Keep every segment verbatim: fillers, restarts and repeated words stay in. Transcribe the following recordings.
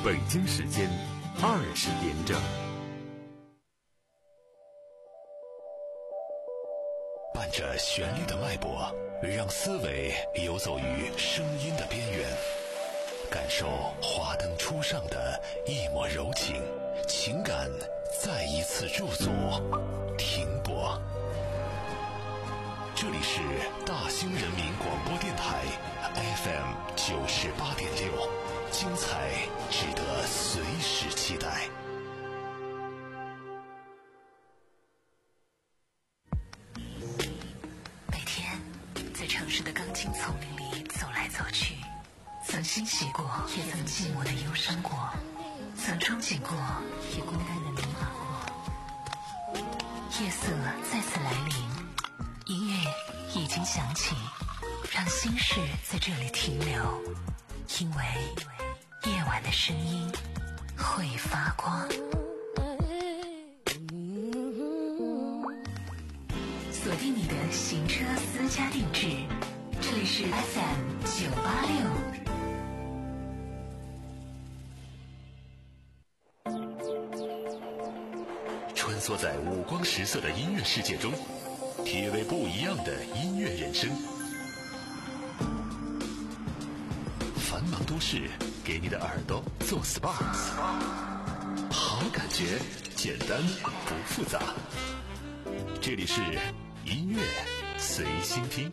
北京时间二十点整。 伴着旋律的脉搏，让思维游走于声音的边缘，感受华灯初上的一抹柔情，情感再一次驻足停泊。这里是大兴人民广播电台 F M 九十八点六，精彩值得随时期待。 每天在城市的钢筋丛林里走来走去，曾欣喜过，也曾寂寞的忧伤过，曾憧憬过，也孤单的迷茫过。夜色再次来临，音乐已经响起，让心事在这里停留，因为夜晚的声音会发光。锁定你的行车私家定制，这里是 F M 九八六。 穿梭在五光十色的音乐世界中，体味不一样的音乐人生。繁忙都市给你的耳朵做 S P A， 好感觉简单不复杂。这里是音乐随心听。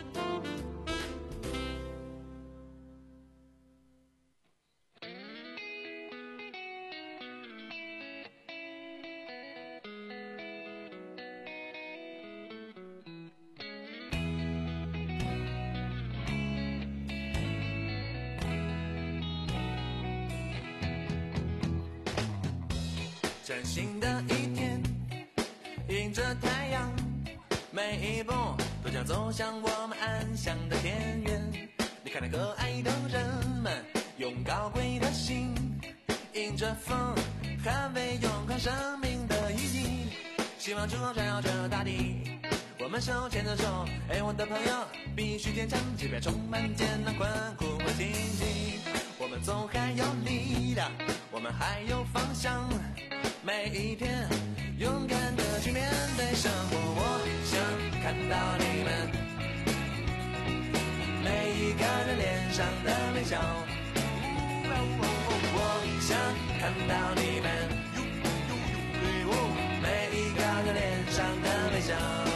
崭新的一天，迎着太阳，每一步都将走向我们安详的田园。你看那可爱的人们，用高贵的心，迎着风，捍卫永恒生命的意义。希望之光闪耀着大地，我们手牵着手，哎，我的朋友，必须坚强，即便充满艰难困苦和荆棘。我们总还有力量，我们还有方向。每一天勇敢的去面对生活，我想看到你们每一个人脸上的微笑，我想看到你们每一个人脸上的微笑。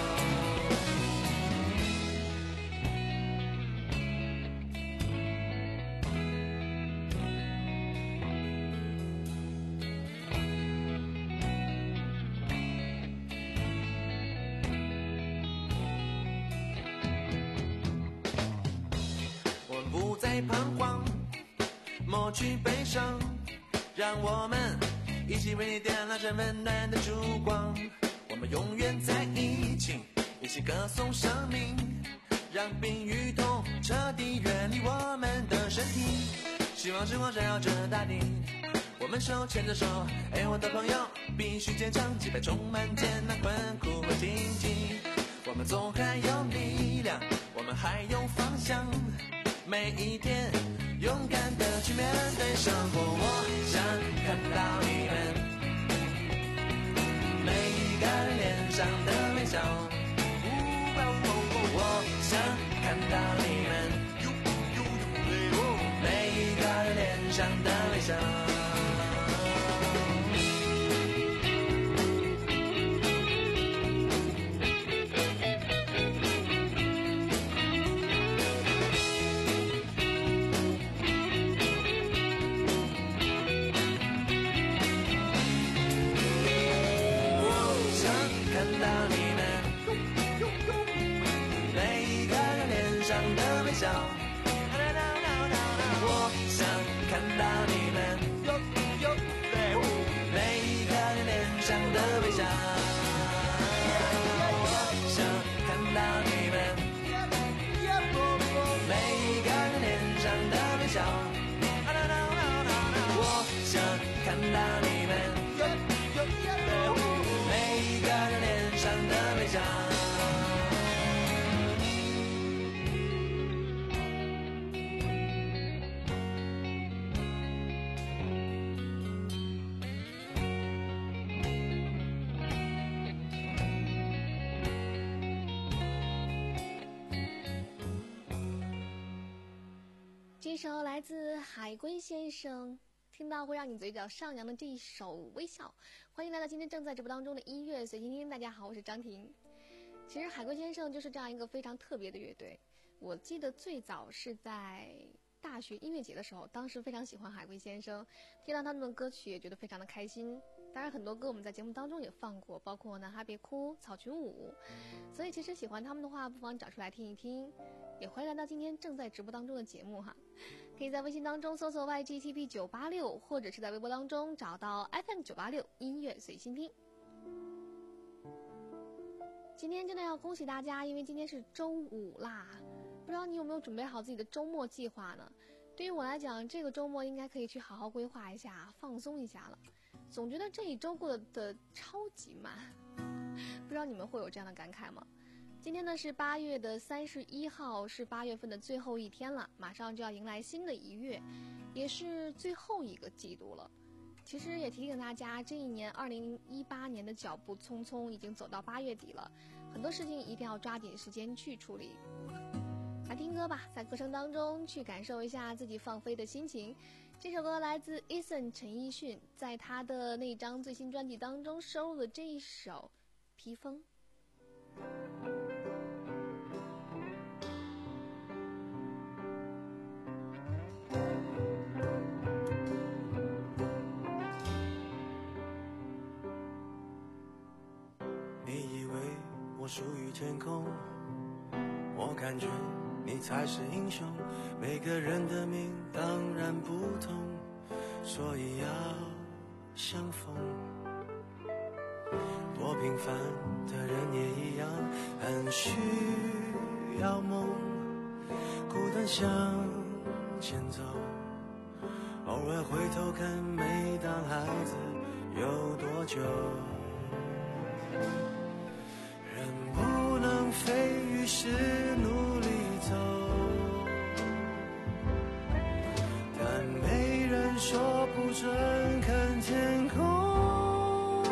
在彷徨，抹去悲伤，让我们一起为你点亮这温暖的烛光。我们永远在一起，一起歌颂生命，让病与痛彻底远离我们的身体。希望之光闪耀着大地，我们手牵着手，哎，我的朋友，必须坚强，击败充满艰难困苦和荆棘。我们总还有力量，我们还有方向。每一天勇敢的去面对生活，我想看到你们每一个人脸上的微笑，我想看到你们每一个人脸上的微笑。我想看到你们每一个人脸上的微笑，我想看到你们每一个人脸上的微笑，我想看到你们每一个人脸上的微笑。 这首来自海龟先生，听到会让你嘴角上扬的这一首微笑。欢迎来到今天正在直播当中的音乐随心听。大家好，我是张婷。其实海龟先生就是这样一个非常特别的乐队，我记得最早是在大学音乐节的时候，当时非常喜欢海龟先生，听到他们的歌曲也觉得非常的开心。当然很多歌我们在节目当中也放过，包括男孩别哭、草裙舞，所以其实喜欢他们的话不妨找出来听一听。也欢迎来到今天正在直播当中的节目哈，可以在微信当中搜索 Y G T P 九八六， 或者是在微博当中找到 F M 九八六音乐随心听。今天真的要恭喜大家，因为今天是周五啦，不知道你有没有准备好自己的周末计划呢？对于我来讲，这个周末应该可以去好好规划一下，放松一下了。总觉得这一周过得超级慢，不知道你们会有这样的感慨吗？今天呢是八月的三十一号，是八月份的最后一天了，马上就要迎来新的一月，也是最后一个季度了。其实也提醒大家，这一年二零一八年的脚步匆匆，已经走到八月底了，很多事情一定要抓紧时间去处理。来听歌吧，在歌声当中去感受一下自己放飞的心情。这首歌来自 Eason 陈奕迅，在他的那张最新专辑当中收录的这一首《披风》。 你以为我属于天空，我感觉你才是英雄。每个人的命当然不同，所以要相逢。多平凡的人也一样，很需要梦，孤单向前走，偶尔回头看，每当孩子有多久。人不能飞，于是努力走，但没人说不准看天空。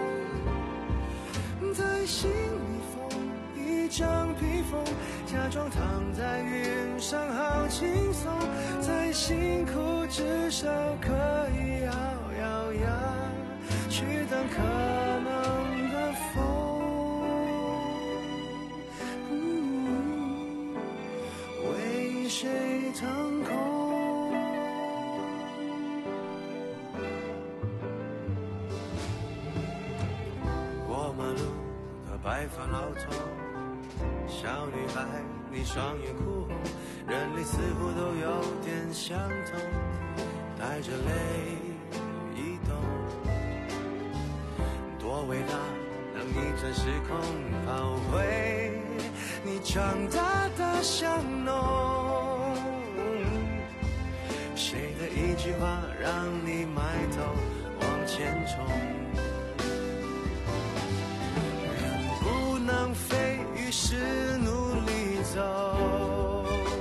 在心里缝一张披风，假装躺在云上好轻松，再辛苦至少可以咬咬牙去等可能的风。为谁腾空？过马路的白发老头，小女孩你双眼哭红，人类似乎都有点相同，带着泪移动。多伟大，能逆转时空，跑回你长大的巷弄。谁的一句话让你埋头往前冲？人不能飞，于是努力走，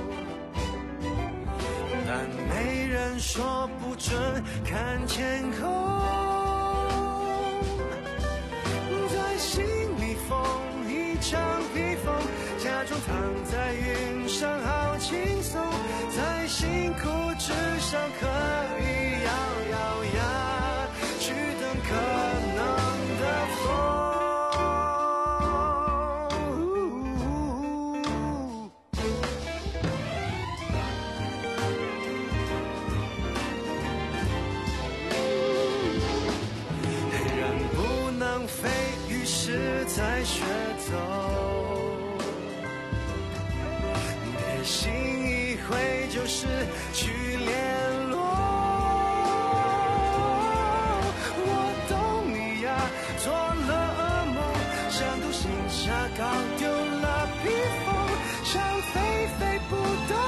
但没人说不准看天空。在心里缝一张披风，假装躺在云上好轻松，再辛苦至少可以咬咬牙去等可能的风。人不能飞，于是才学走，别心一挥就是去联络。我懂你呀，做了噩梦，像独行侠搞丢了披风，想飞飞不动，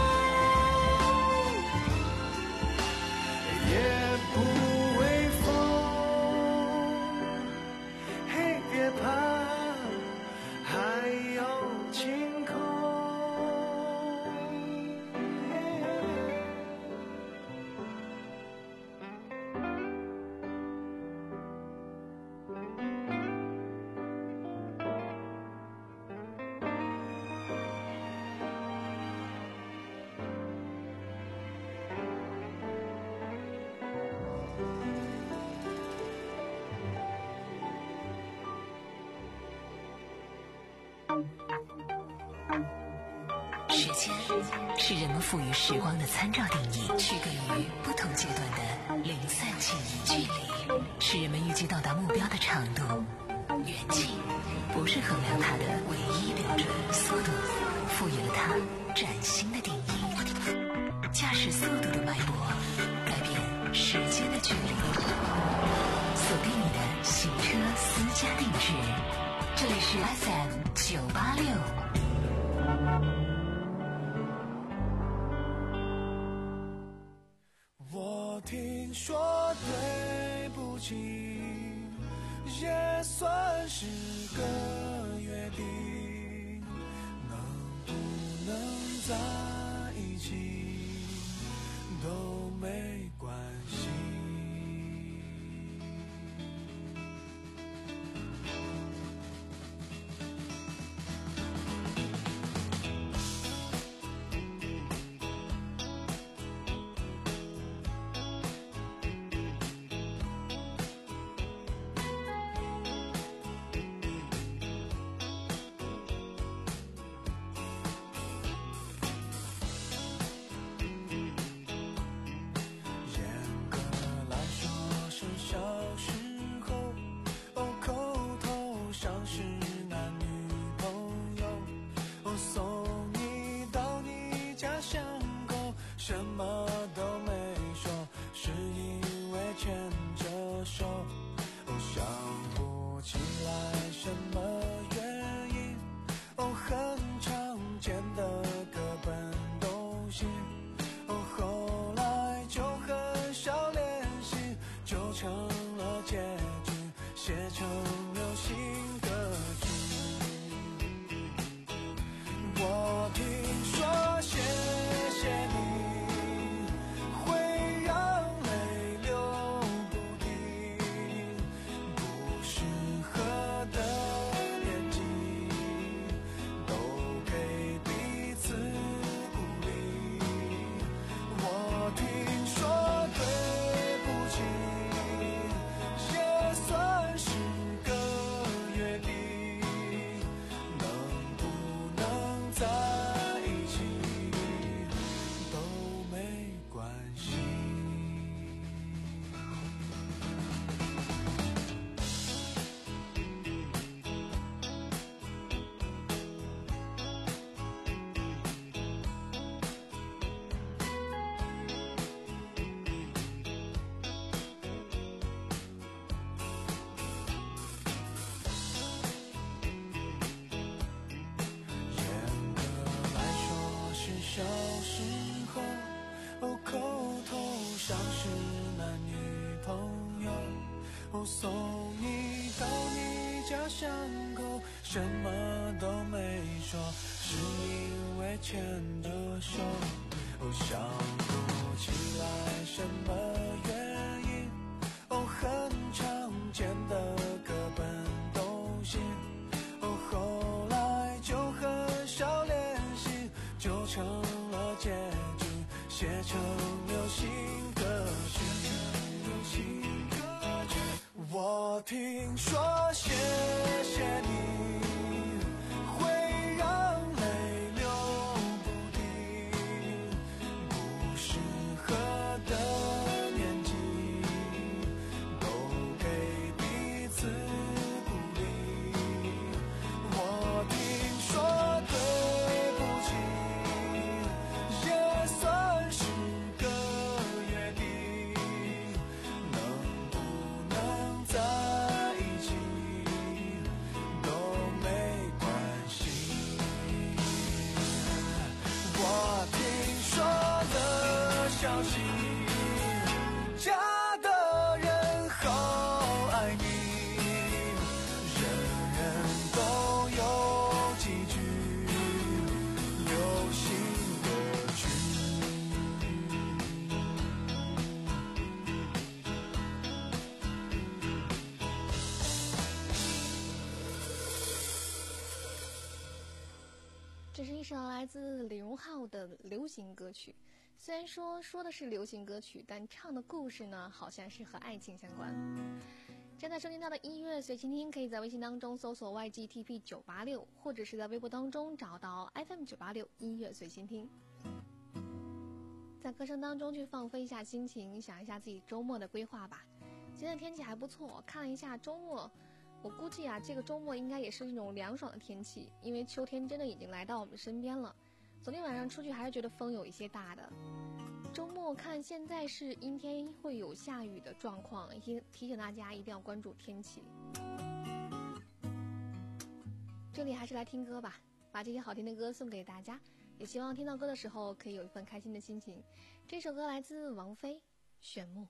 也不微风。嘿，别怕，还有晴空。 时间是人们赋予时光的参照定义，区隔于不同阶段的零散记忆。距离是人们预计到达目标的长度，远近不是衡量它的唯一标准。速度赋予了它崭新的定义，驾驶速度的脉搏改变时间的距离。锁定你的行车私家定制，这里是 F M 九八六。 我听说对不起也算是个约定，能不能在一起都没关系。小时候，哦，口头上是男女朋友，哦，送你到你家巷口，什么都没说，是因为牵着手，哦，想不起来什么原因，哦，很常见的各奔东西，哦，后来就很少联系，就成了结局，写成流行歌曲，写成流行歌曲。我听说谢谢你会让泪流不停，不适合的年纪都给彼此鼓励。我听说对不起也算是个约定，能不能在一起都没关系。我听说的消息，家的人好爱你，人人都有几句流行歌曲。 这是一首来自李荣浩的流行歌曲，虽然说说的是流行歌曲，但唱的故事呢，好像是和爱情相关。 正在收听到的音乐随倾听，可以在微信当中搜索 Y G T P 九八六，或者是在微博当中找到 F M 九八六音乐随倾听，在歌声当中去放飞一下心情，想一下自己周末的规划吧。今天天气还不错，看了一下周末，我估计啊，这个周末应该也是那种凉爽的天气，因为秋天真的已经来到我们身边了。昨天晚上出去还是觉得风有一些大的。周末看现在是阴天，会有下雨的状况，提提醒大家一定要关注天气。这里还是来听歌吧，把这些好听的歌送给大家，也希望听到歌的时候可以有一份开心的心情。这首歌来自王菲，《炫目》。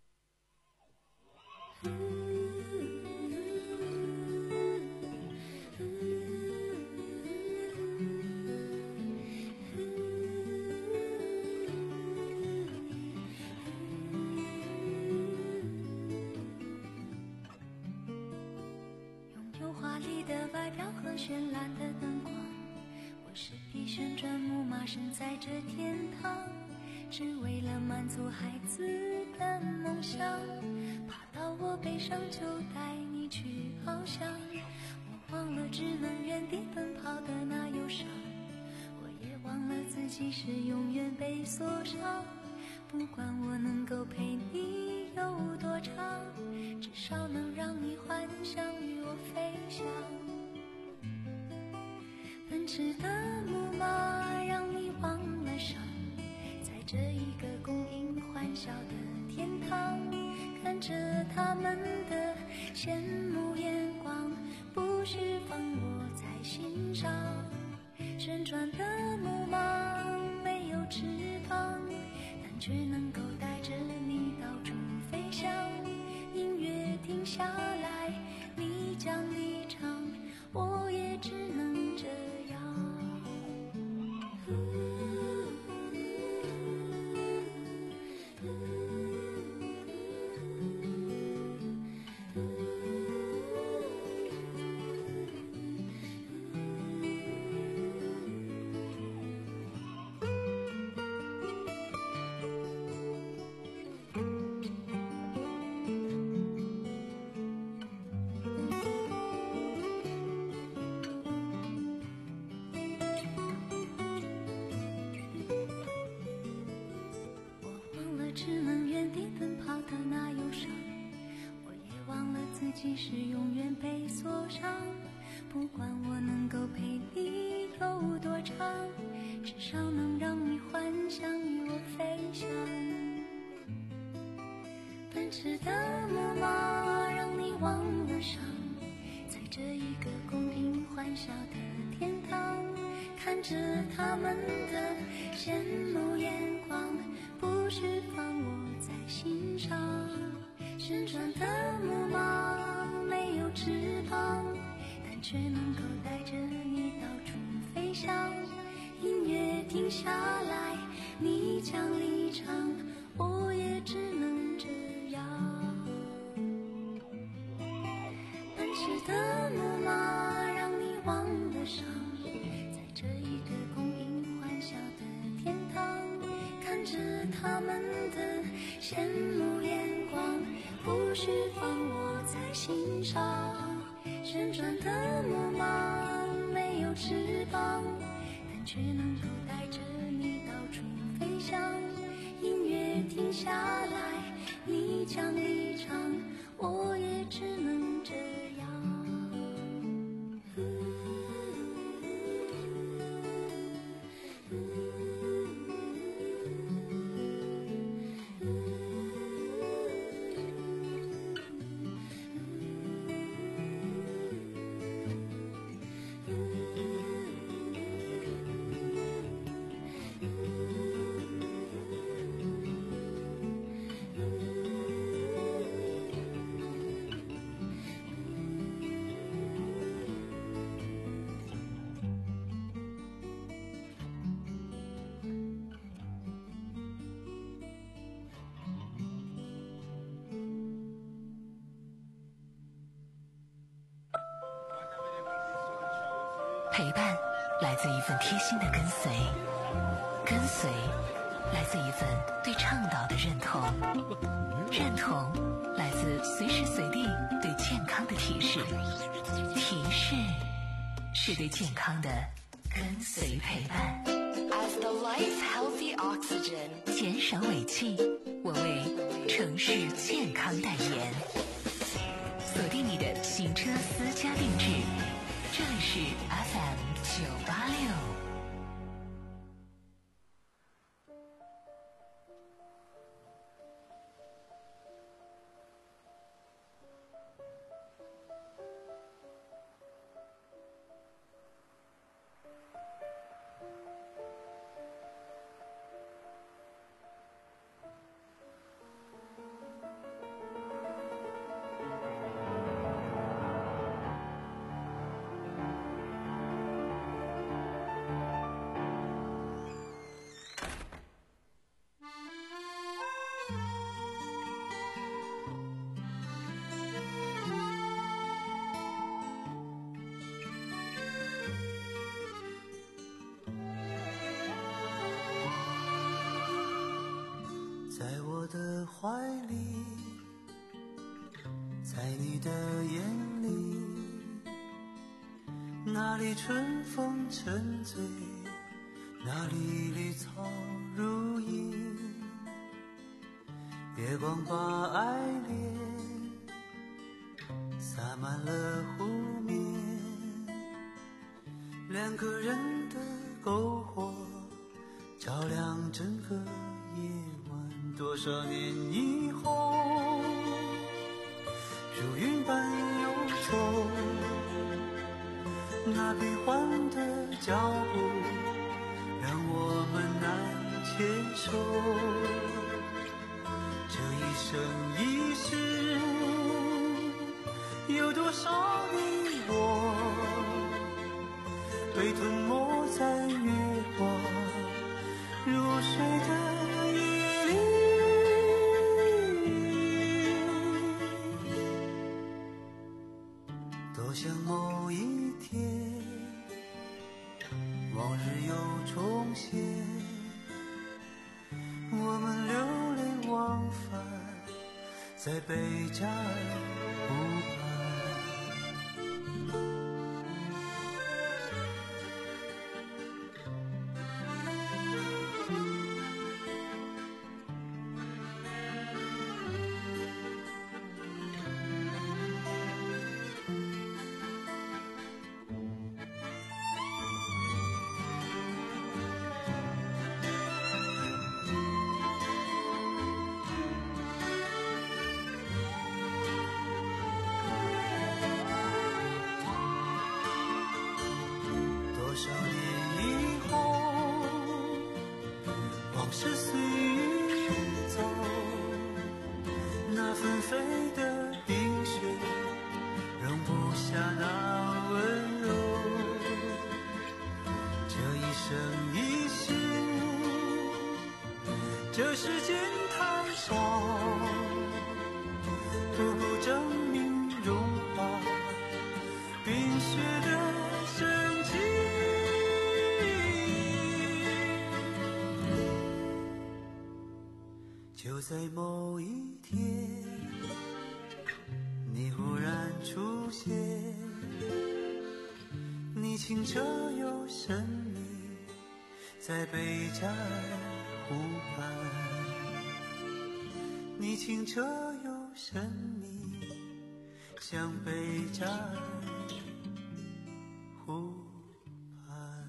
绚烂的灯光，我是匹旋转木马，身在这天堂，只为了满足孩子的梦想。爬到我背上就带你去翱翔，我忘了只能原地奔跑的那忧伤，我也忘了自己是永远被锁上。不管我能够陪你有多长，至少能让你幻想与我飞翔。奔驰的木马让你忘了伤，在这一个供应欢笑的天堂，看着他们的羡慕眼光，不需放我在心上。旋转的木马没有翅膀，但却能够带着你到处飞翔。音乐停下来，你将离场，我也只能这样。只能原地奔跑的那忧伤，我也忘了自己是永远被锁上。不管我能够陪你有多长，至少能让你幻想与我飞翔。奔驰的木马让你忘了伤，在这一个公平欢笑的天堂，看着他们的羡慕眼光，不需放我在心上。旋转的木马没有翅膀，但却能够带着你到处飞翔。音乐停下来，你将离场，我也只能这样。奔驰的木马让你忘了伤，在这一个供应欢笑的天堂，看着他们的羡慕眼光，不需放我在心上。旋转的木马没有翅膀，但却能够带着你到处飞翔。音乐停下来，你将离场，我也只能这样。 陪伴来自一份贴心的跟随，跟随来自一份对倡导的认同，认同来自子随时随地对健康的提示，提示是对健康的跟随陪伴。 As the life healthy oxygen， 减少尾气，我为城市健康代言。锁定你的行车私家定制，这里是 F M 九八六。 在我的怀里，在你的眼里，那里春风沉醉，那里绿草如茵，月光把爱恋洒满了湖面，两个人的篝火照亮整个夜晚。多少年以后，如云般游走，那变幻的脚步让我们难牵手。这一生一世，有多少你我被吞没在月光入睡的夜里。多想某一天，往日又重现，我们流连忘返在贝加尔湖畔。这世间太少，不够证明融化冰雪的神奇。就在某一天，你忽然出现，你清澈又神秘，在贝加尔湖畔，你清澈又神秘，像贝加尔湖畔。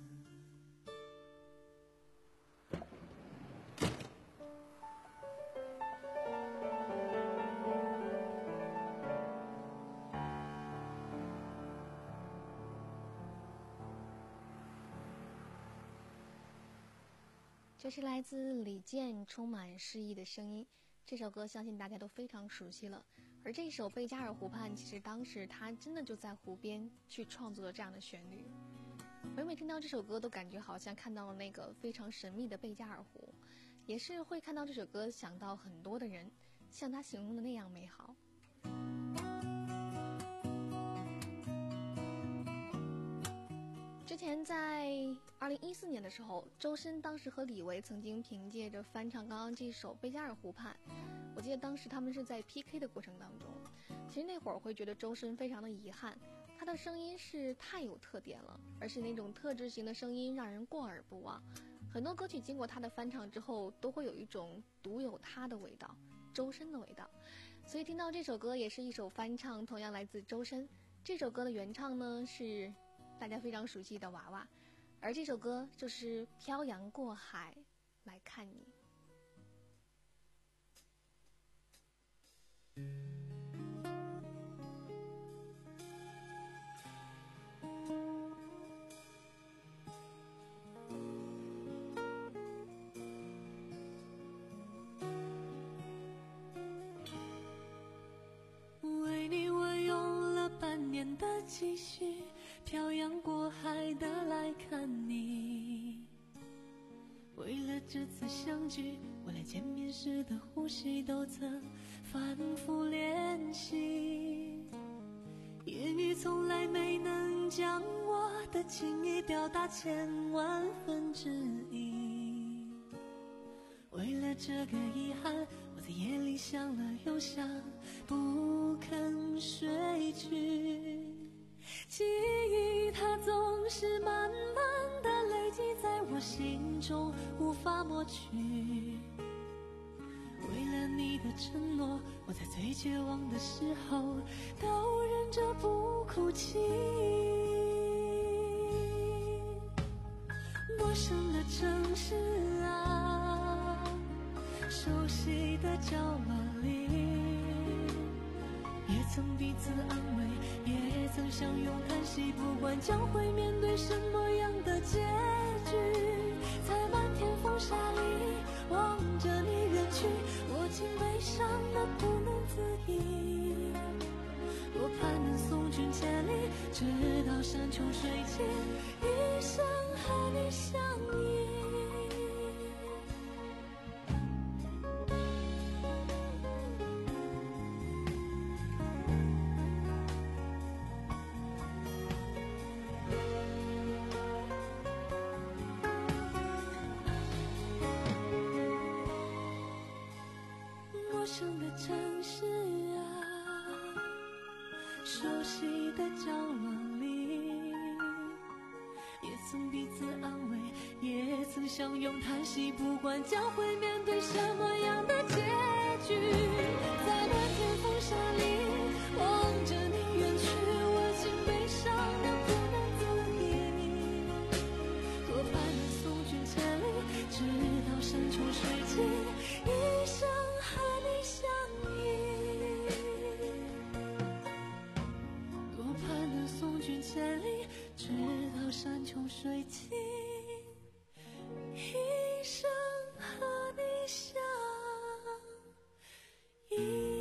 这是来自李健充满诗意的声音，这首歌相信大家都非常熟悉了。而这首《贝加尔湖畔》，其实当时他真的就在湖边去创作了这样的旋律。每每听到这首歌，都感觉好像看到了那个非常神秘的贝加尔湖，也是会看到这首歌想到很多的人，像他形容的那样美好。之前在二零一四年的时候，周深当时和李维曾经凭借着翻唱刚刚这首《贝加尔湖畔》， 我记得当时他们是在 P K 的过程当中，其实那会儿我会觉得周深非常的遗憾，他的声音是太有特点了，而且那种特质型的声音让人过耳不忘。很多歌曲经过他的翻唱之后，都会有一种独有他的味道，周深的味道。所以听到这首歌也是一首翻唱，同样来自周深。这首歌的原唱呢是大家非常熟悉的娃娃，而这首歌就是《漂洋过海来看你》。 为你我用了半年的积蓄，漂洋过海的来看你。为了这次相聚，我连见面时的呼吸都曾反复练习，言语从来没能将我的情意表达千万分之一。为了这个遗憾，我在夜里想了又想，不肯睡去。记忆它总是慢慢的累积在我心中，无法抹去。为了你的承诺，我在最绝望的时候都忍着不哭泣。陌生的城市啊，熟悉的角落里，也曾彼此安慰，也曾相拥叹息，不管将会面对什么样的结局，在漫天风沙里望着你远去，我竟悲伤得不能自已。多盼能送君千里，直到山穷水尽，一生和你相依。陌生的城市啊，熟悉的角落里，也曾彼此安慰，也曾相拥叹息，不管将会面对什么样的结局，在漫天风沙里望着你远去，我竟悲伤得不能自已。多盼能送君千里，直到山穷水尽，一生和你相依。多盼能送君千里，直到山穷水尽，一生和你相依。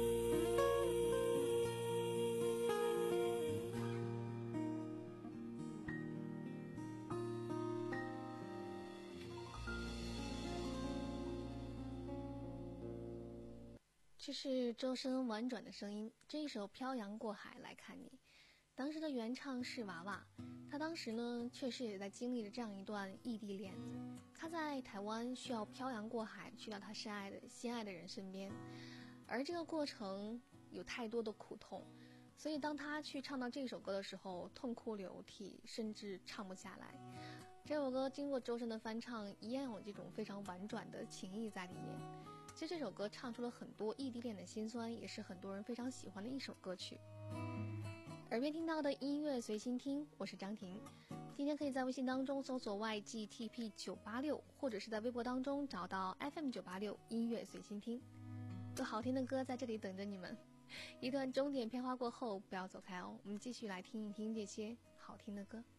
这是周深婉转的声音，这一首《漂洋过海来看你》，当时的原唱是娃娃，他当时呢确实也在经历着这样一段异地恋，他在台湾需要漂洋过海去到他深爱的心爱的人身边，而这个过程有太多的苦痛，所以当他去唱到这首歌的时候，痛哭流涕，甚至唱不下来。这首歌经过周深的翻唱，依然有这种非常婉转的情意在里面。其实这首歌唱出了很多异地恋的辛酸，也是很多人非常喜欢的一首歌曲。耳边听到的音乐随心听，我是张婷。今天可以在微信当中搜索 Y G T P 九八六，或者是在微博当中找到 F M 九八六音乐随心听，有好听的歌在这里等着你们。一段终点片花过后，不要走开哦，我们继续来听一听这些好听的歌。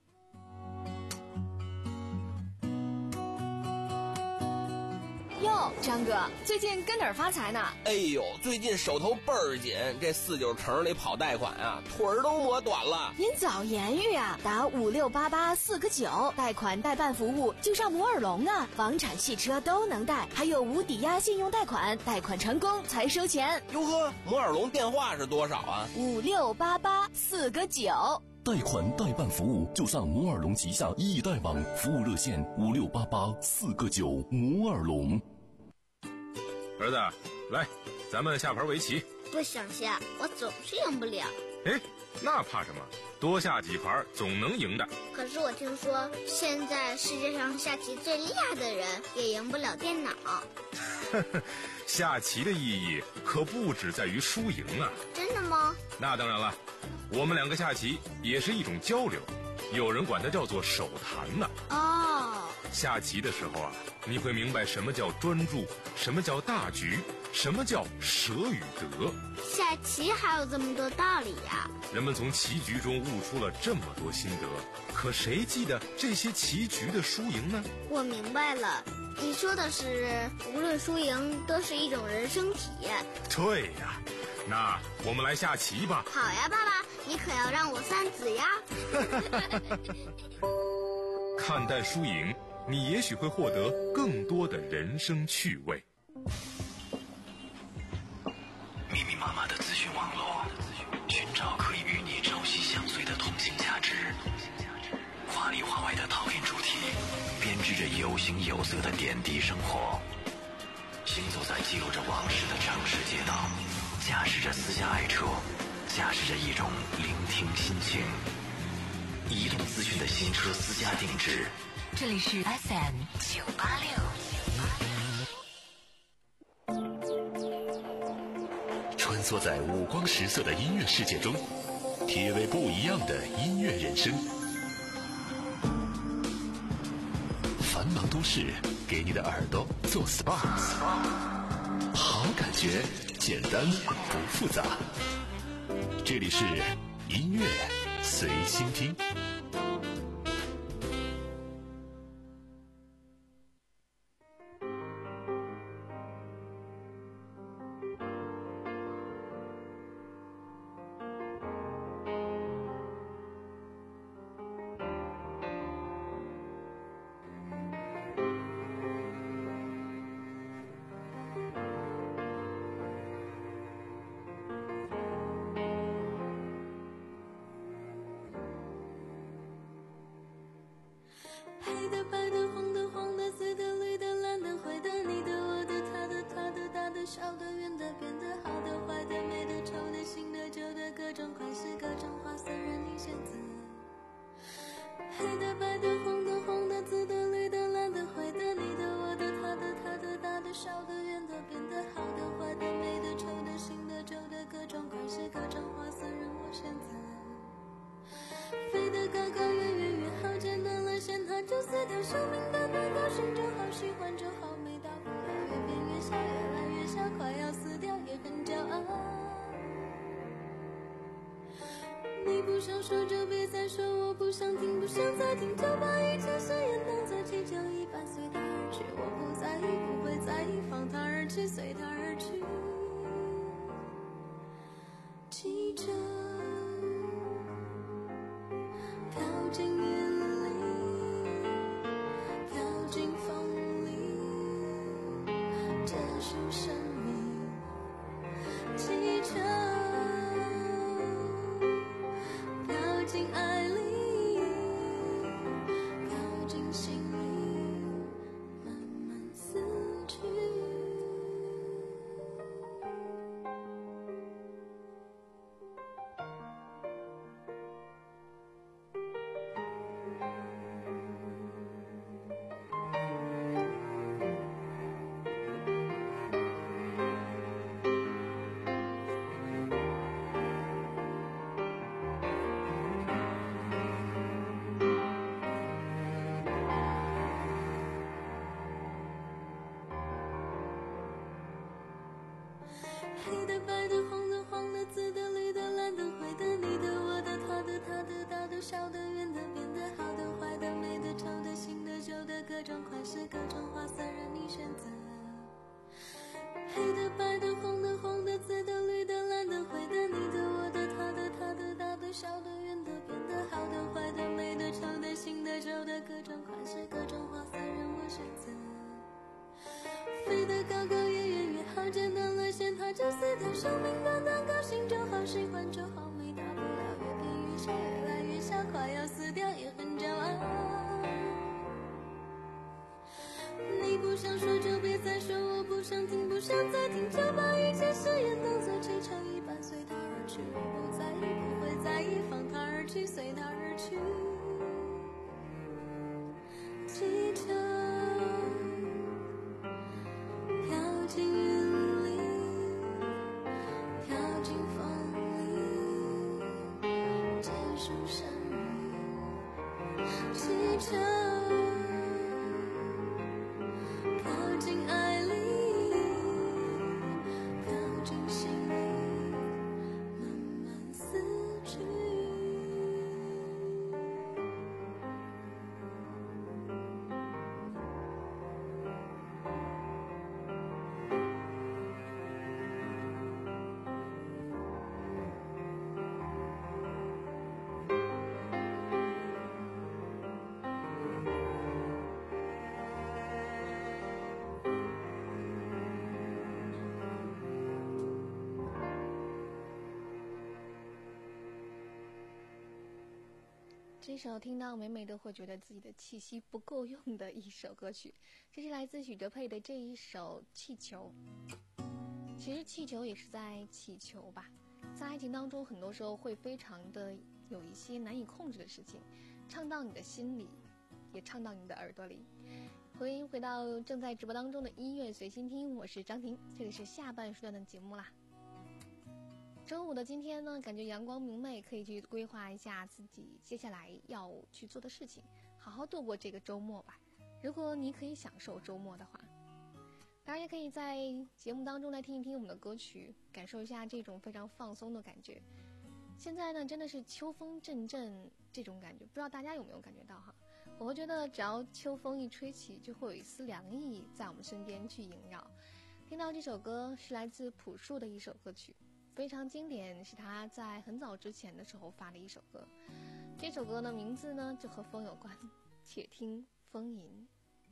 哟，张哥，最近跟哪儿发财呢？ 哎呦，最近手头倍儿紧，这四九城里跑贷款啊，腿儿都磨短了。 您早言语啊，打五六八八四个九，贷款代办服务就上摩尔龙啊，房产、汽车都能贷，还有无抵押信用贷款，贷款成功才收钱。 哟呵，摩尔龙电话是多少啊？ 五六八八四个九。 贷款代办服务就上摩尔龙旗下易贷网，服务热线五六八八四个九。摩尔龙。 儿子，来， 咱们下盘围棋。 不想下，我总是赢不了。 哎，那怕什么？多下几盘总能赢的。 可是我听说，现在世界上下棋最厉害的人也赢不了电脑。 下棋的意义可不只在于输赢啊。 真的吗？ 那当然了，我们两个下棋也是一种交流，有人管它叫做手谈呢。 哦， 下棋的时候啊，你会明白什么叫专注，什么叫大局，什么叫舍与得。 下棋还有这么多道理呀！ 人们从棋局中悟出了这么多心得，可谁记得这些棋局的输赢呢？ 我明白了，你说的是无论输赢都是一种人生体验。 对呀，那我们来下棋吧。 好呀，爸爸，你可要让我三子呀。 看淡输赢，你也许会获得更多的人生趣味。 密密麻麻的资讯网络，寻找可以与你朝夕相随的通信价值。华里华外的讨论主题，编织着有形有色的点滴生活。行走在记录着往事的城市街道，驾驶着私家爱车，驾驶着一种聆听心情。移动资讯的新车私家定制。 这里是 F M 九八六。 穿梭在五光十色的音乐世界中，体味不一样的音乐人生。繁忙都市给你的耳朵做 S P A， 好感觉，简单不复杂。这里是音乐随心听。 黑的、白的、红的、黄的、紫的、绿的、蓝的、灰的，你的、我的、他的、他的、大的、小的、圆的、扁的，好的、坏的、美的、丑的、新的、旧的，各种款式、各种花色，任你选择。黑的、白的、红的、黄的、紫的、绿的、蓝的、灰的，你的、我的、他的、他的、大的、小的、圆的、扁的，好的、坏的、美的、丑的、新的、旧的，各种款式、各种花色，任我选择。飞得高高，远远远，好简单了，线它就四条生命的短，高兴就好，喜欢就好，没大不了，越变越小，越来越小，快要死掉也很骄傲。你不想说就别再说，我不想听，不想再听，就把一切誓言当作气球一般随它而去，我不在意，不会在意，放它而去，随它而去。汽车飘进云里，飘进风里，结束生命。汽车飘进爱里，飘进心里，慢慢死去。黑的、白的、红的、黄的、紫的、绿的、蓝的、灰的，你的、我的、他的、他的、大的、小的、圆的、扁的，好的、坏的、美的、丑的、新的、旧的，各种款式、各种花色，任你选择。黑的、白的、红的、黄的、紫的、绿的、蓝的、灰的，你的、我的、他的、他的、大的、小的、圆的、扁的，好的、坏的、美的、丑的、新的、旧的，各种款式、各种花色，任我选择。飞得高高，远远远，好简单了，线它就四条，生命短短，高兴就好，喜欢就好，没大不了，越变越小，越来越小，快要死掉也很骄傲。你不想说就别再说，我不想听，不想再听，就把一切事书生气球跑进爱里，靠近心里，慢慢死去。 这首听到每每都会觉得自己的气息不够用的一首歌曲，这是来自许哲佩的这一首《气球》。其实气球也是在祈求吧，在爱情当中很多时候会非常的有一些难以控制的事情，唱到你的心里，也唱到你的耳朵里。欢迎回到正在直播当中的音乐随心听，我是张婷，这里是下半时段的节目啦。周五的今天呢，感觉阳光明媚，可以去规划一下自己接下来要去做的事情，好好度过这个周末吧。如果你可以享受周末的话，当然也可以在节目当中来听一听我们的歌曲，感受一下这种非常放松的感觉。现在呢，真的是秋风阵阵这种感觉，不知道大家有没有感觉到哈？我会觉得只要秋风一吹起，就会有一丝凉意在我们身边去萦绕。听到这首歌是来自朴树的一首歌曲，非常经典，是他在很早之前的时候发的一首歌。这首歌的名字呢就和风有关，且听风吟。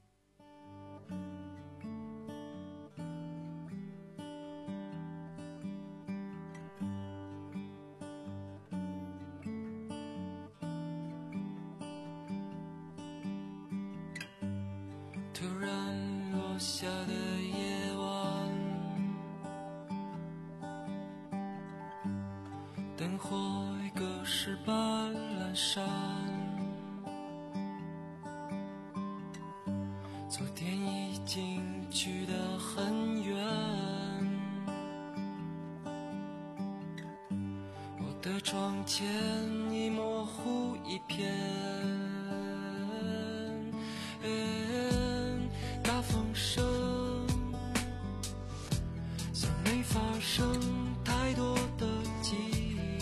突然落下的夜晚，灯火已隔世般阑珊，昨天已经去得很远，我的窗前已模糊一片，大风声像没发生太多的记忆，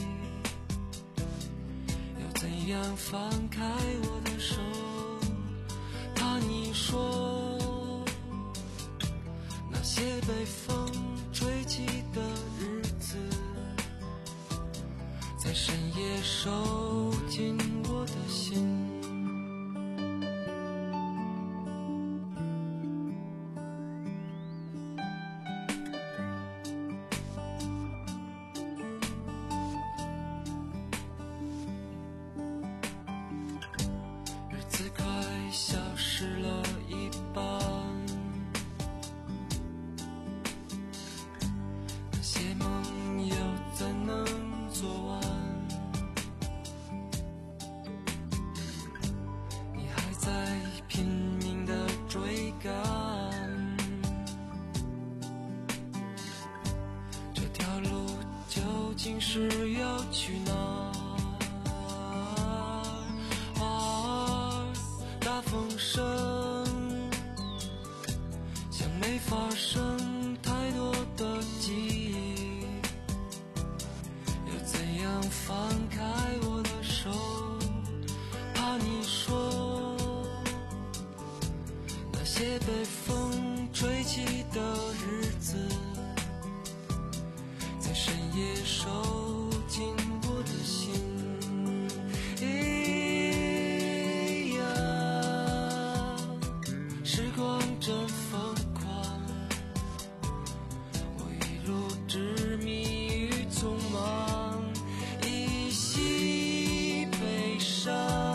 要怎样放开我的手，怕你说那些被风吹起的日子，在深夜收进我的心。是要去哪儿？大风声像没发生太多的记忆，要怎样放开我的手，怕你说那些被风吹起的日子，在深夜收进我的心。咿呀，时光真疯狂，我一路执迷于匆忙，依稀悲伤，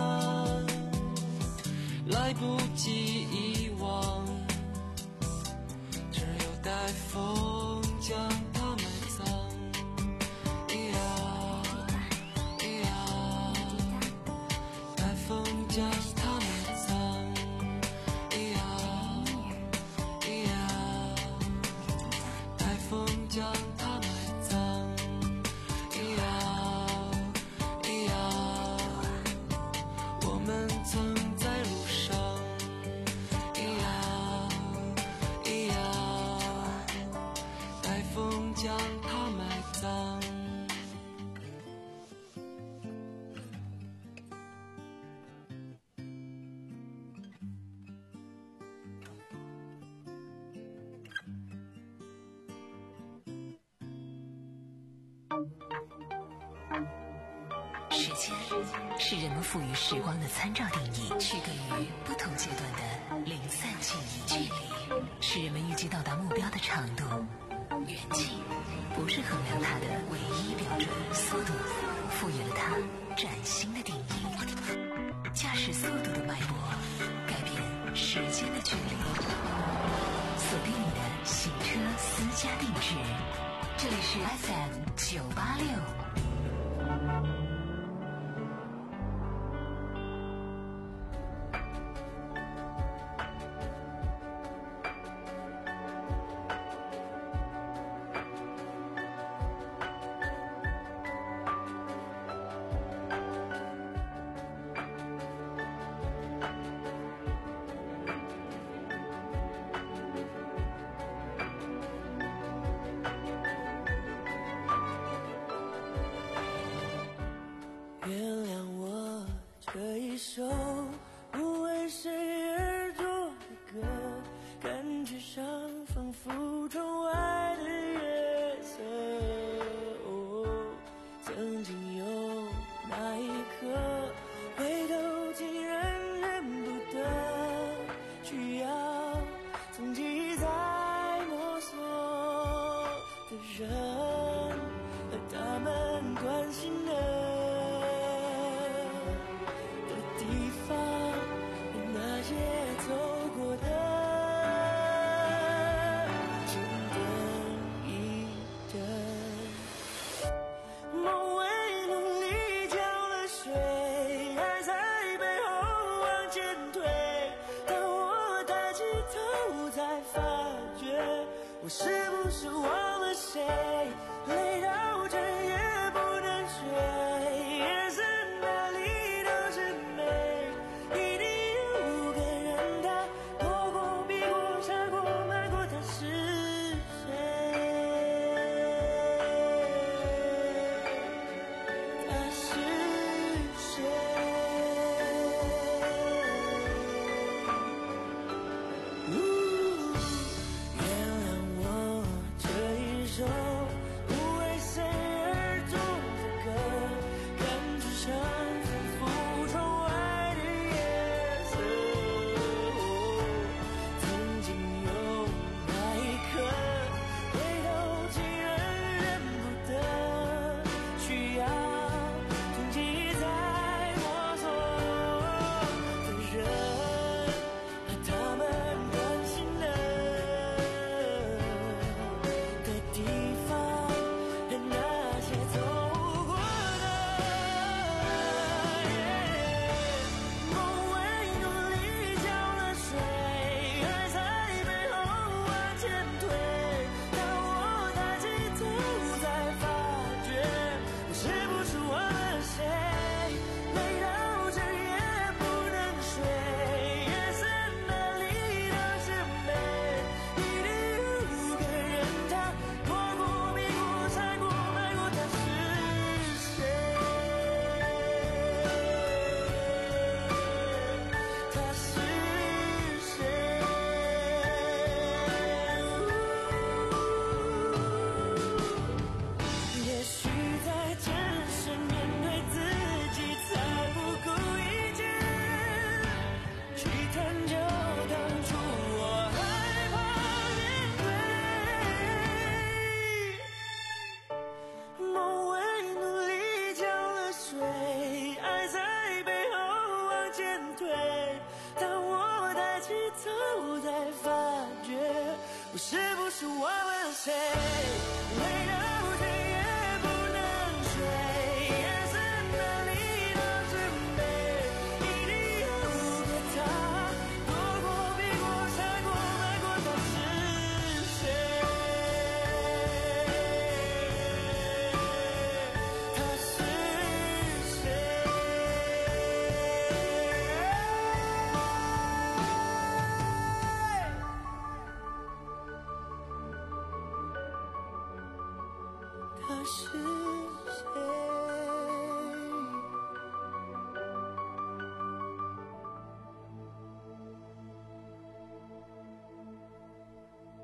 来不及遗忘，只有待风将它埋葬。将它埋葬，咿呀咿呀，台风将它埋葬，咿呀咿呀。 间是人们赋予时光的参照定义，区隔于不同阶段的零散记忆。距离是人们预计到达目标的长度，远近不是衡量它的唯一标准，速度赋予了它崭新的定义。驾驶速度的脉搏改变时间的距离，锁定你的行车私家定制，这里是 F M 九八六。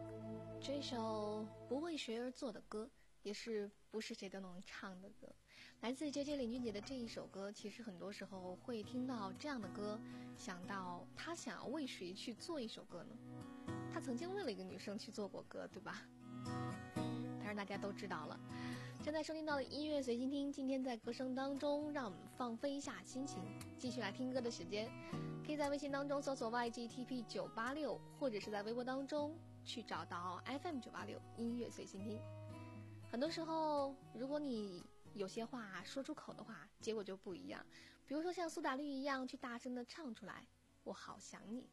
这首不为谁而作的歌，也是不是谁都能唱的歌。 来自 J J 林俊杰的这一首歌，其实很多时候会听到这样的歌，想到他想要为谁去做一首歌呢？他曾经为了一个女生去做过歌，对吧？当然大家都知道了。正在收听到的音乐随心听，今天在歌声当中让我们放飞一下心情，继续来听歌的时间。可以在微信当中搜索 Y G T P 九八六，或者是在微博当中去找到 F M 九八六音乐随心听。很多时候如果你有些话说出口的话，结果就不一样。比如说像苏打绿一样去大声的唱出来，我好想你。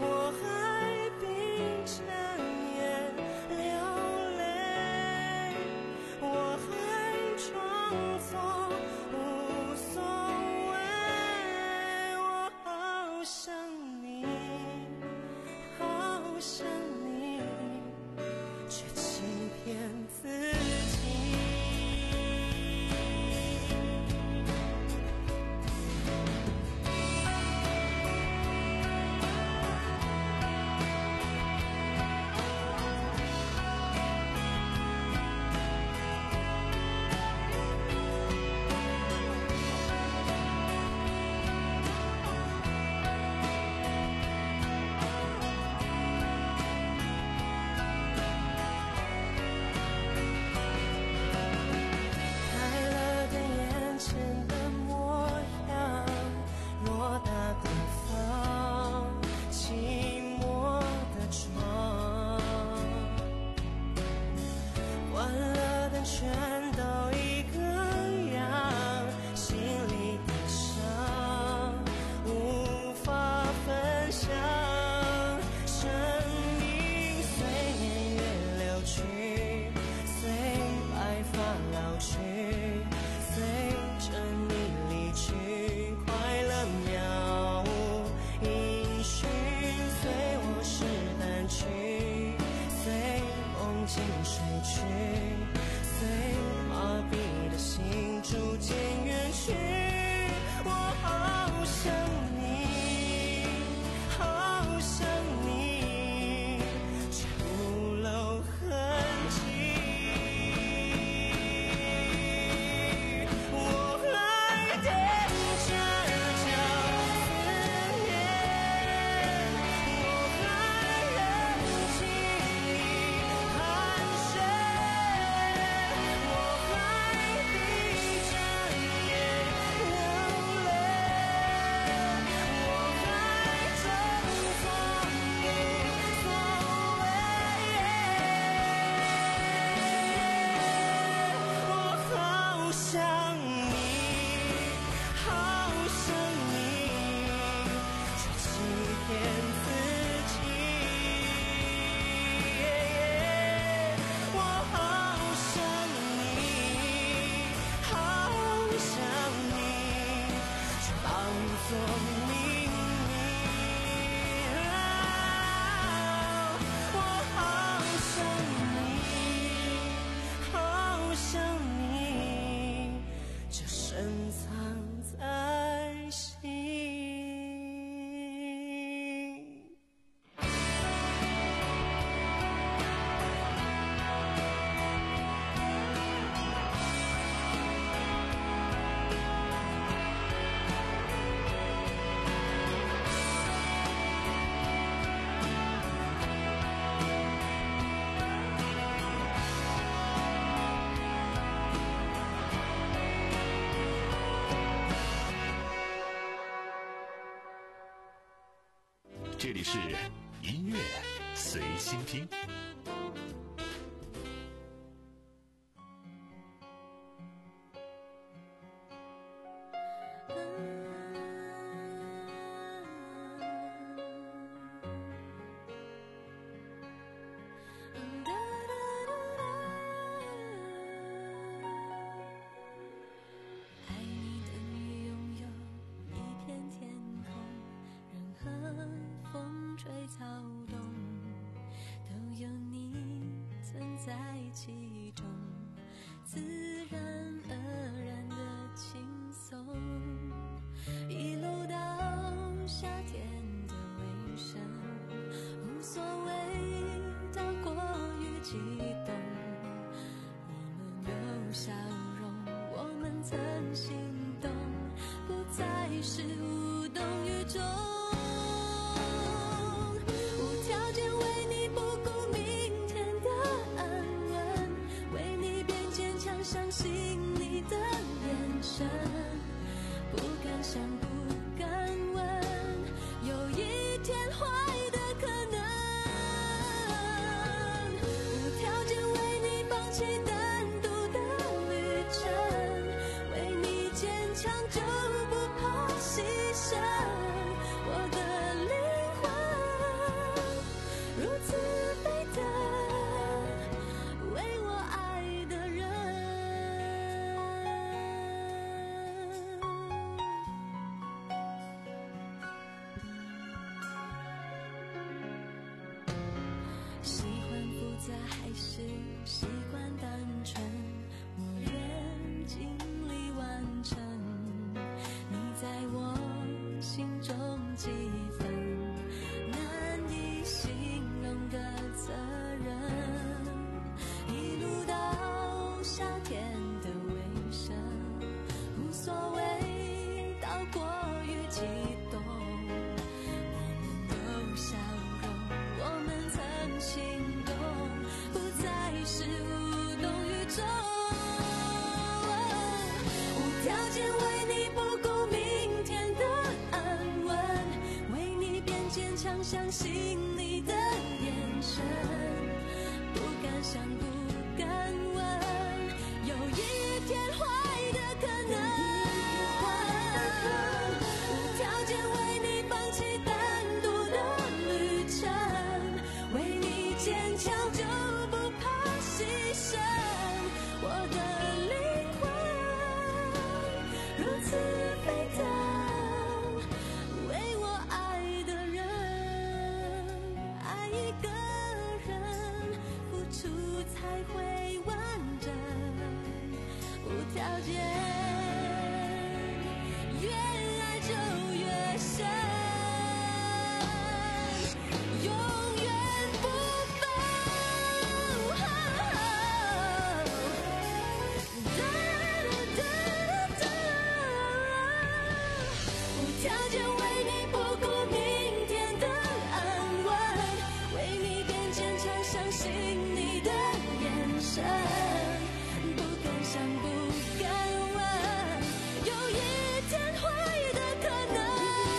我还冰着眼流泪。 这里是音乐随心听。 相信你的眼神，不敢想，不敢问，有一天坏的可能，无条件为你放弃单独的旅程，为你坚强就不怕牺牲，我的灵魂如此沸腾，为我爱的人，爱一个人付出才会完整，无条件，越爱就越深，永远不分。无条件为你不顾明天的安稳，为你变坚强，相信你的眼神，不敢想，不敢问，有一天坏的可能，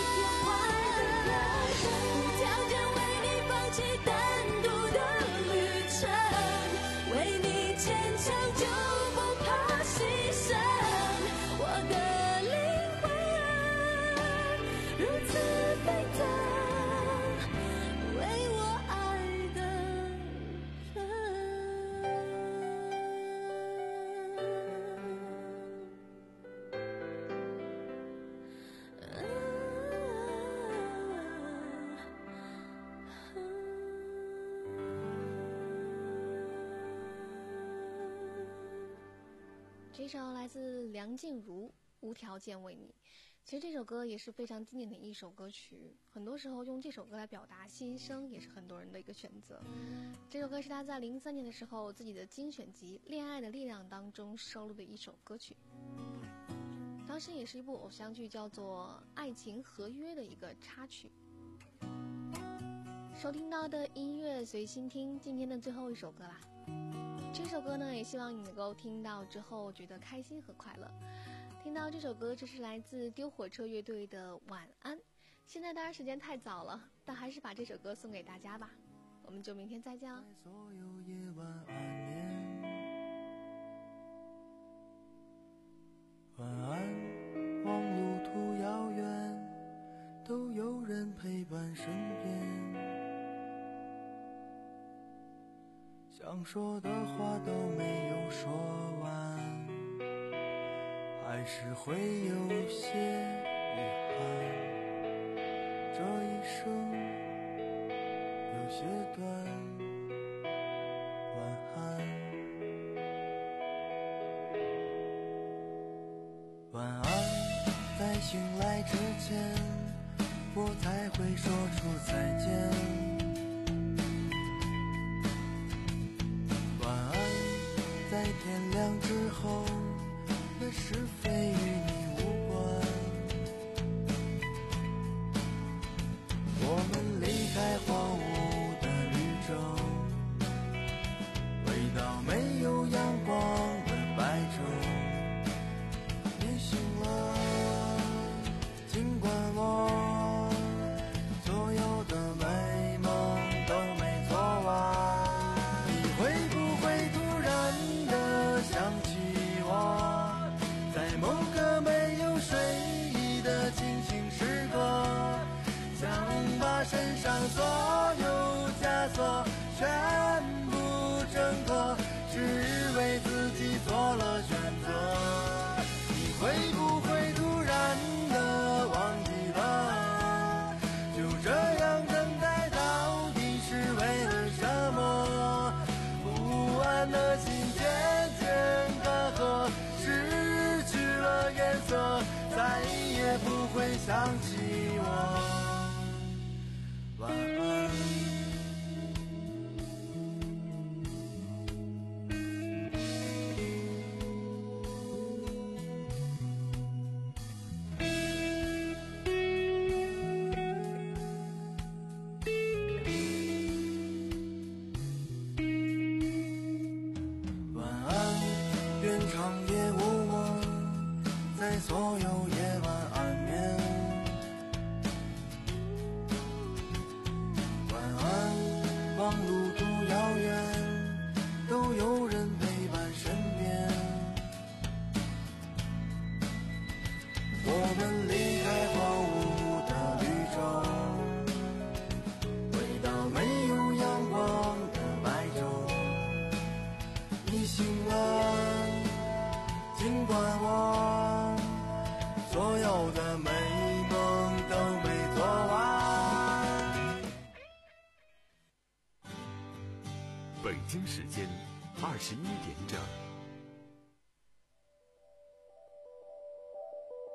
无条件为你放弃单独的旅程，为你坚强就不怕牺牲，我的灵魂如此沸腾，为我爱的这首来自梁静茹《无条件为你》。其实这首歌也是非常经典的一首歌曲，很多时候用这首歌来表达心声，也是很多人的一个选择。这首歌是他在零三年的时候自己的精选集《恋爱的力量》当中收录的一首歌曲，当时也是一部偶像剧叫做《爱情合约》的一个插曲。收听到的音乐随心听，今天的最后一首歌啦。这首歌呢，也希望你能够听到之后觉得开心和快乐。听到这首歌，这是来自丢火车乐队的《晚安》。 现在当然时间太早了，但还是把这首歌送给大家吧。我们就明天再见了。 所有夜晚安眠，晚安，望路途遥远，都有人陪伴身边。想说的话都没有说完，还是会有些遗憾。这一生有些短，晚安，晚安。在醒来之前，我才会说出再见。在天亮之后，那是非与你无关。我们离开荒芜的绿洲，回到没有阳光的白昼。你醒了，尽管我所有的美梦都没做完。你会不会突然想起我，在某个没有睡意的清醒时刻，想把身上所有枷锁全部挣脱，只为自己做了选择。你会不会突然的忘记了，就这样等待到底是为了什么？不安的心渐渐干涸，失去了颜色，再也不会想起我。晚安。所有夜晚安眠，晚安，望路途遥远，都有人陪伴身边。我们离开荒芜的绿洲，回到没有阳光的白昼。你醒了，尽管我所有的美梦都没做完。 北京时间二十一点整。